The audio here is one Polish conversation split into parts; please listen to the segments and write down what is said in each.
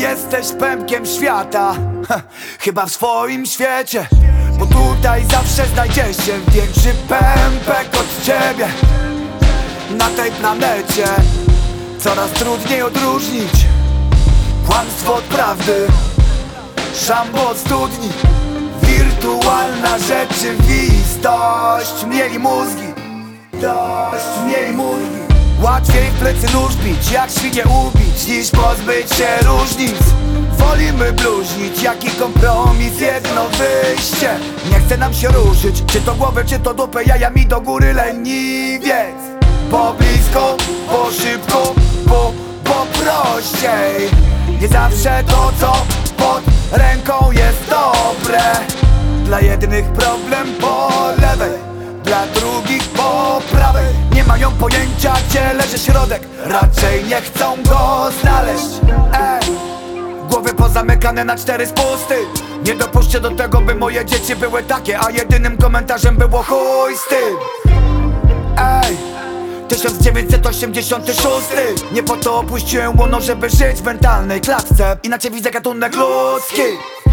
jesteś pępkiem świata, chyba w swoim świecie. Bo tutaj zawsze znajdzie się większy pępek od ciebie. Na tej planecie coraz trudniej odróżnić kłamstwo od prawdy, szambo od studni. Wirtualna rzeczywistość. Mieli mózgi, mieli mózgi. Łatwiej w plecy nóż bić, jak świnie ubić, niż pozbyć się różnic. Wolimy bluźnić, jaki kompromis, jedno wyjście. Nie chce nam się ruszyć, czy to głowę, czy to dupę, jajami do góry leniwiec. Po blisko, po szybko, po prościej. Nie zawsze to, co pod ręką jest dobre. Dla jednych problem po lewej, dla drugich po prawej. Nie mają pojęcia, gdzie leży środek, raczej nie chcą go znaleźć. Głowy pozamykane na 4 spusty. Nie dopuszczę do tego, by moje dzieci były takie, a jedynym komentarzem było chuj z tym. 1986. Nie po to opuściłem łono, żeby żyć w mentalnej klatce. Inaczej widzę gatunek ludzki.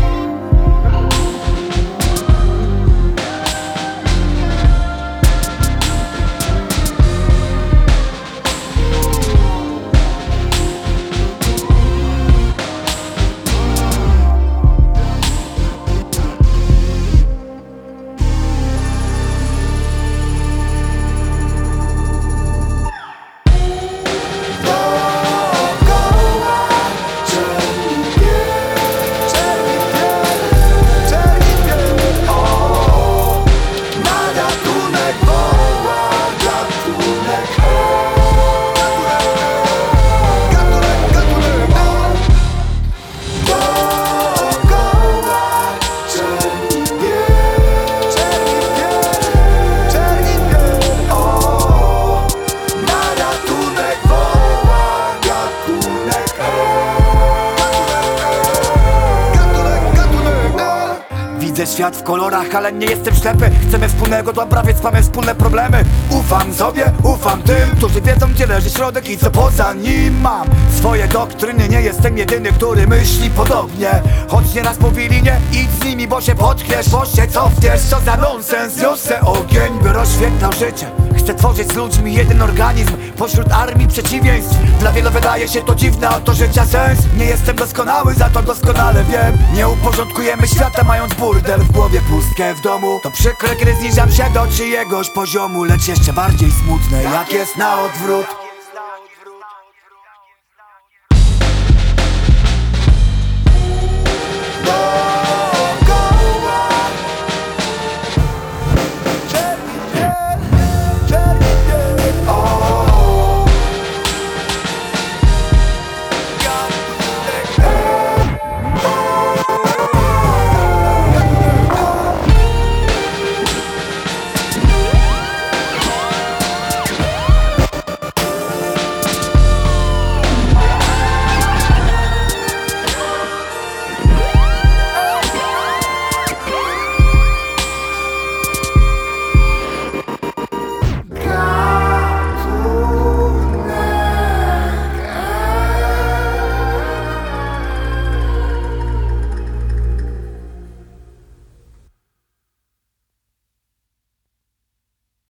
Widzę świat w kolorach, ale nie jestem ślepy. Chcemy wspólnego dobra, więc mamy wspólne problemy. Ufam sobie, ufam tym, którzy wiedzą, gdzie leży środek i co poza nim mam. Swoje doktryny, nie jestem jedyny, który myśli podobnie. Choć nieraz mówili nie, idź z nimi, bo się potkniesz, bo się cofniesz. Co za nonsens, niosę ogień, by rozświetlał życie. Chcę tworzyć z ludźmi jeden organizm pośród armii przeciwieństw. Dla wielu wydaje się to dziwne, a to życia sens. Nie jestem doskonały, za to doskonale wiem. Nie uporządkujemy świata, mając burdel w głowie, pustkę w domu. To przykre, kiedy zniżam się do czyjegoś poziomu, lecz jeszcze bardziej smutne, jak jest na odwrót.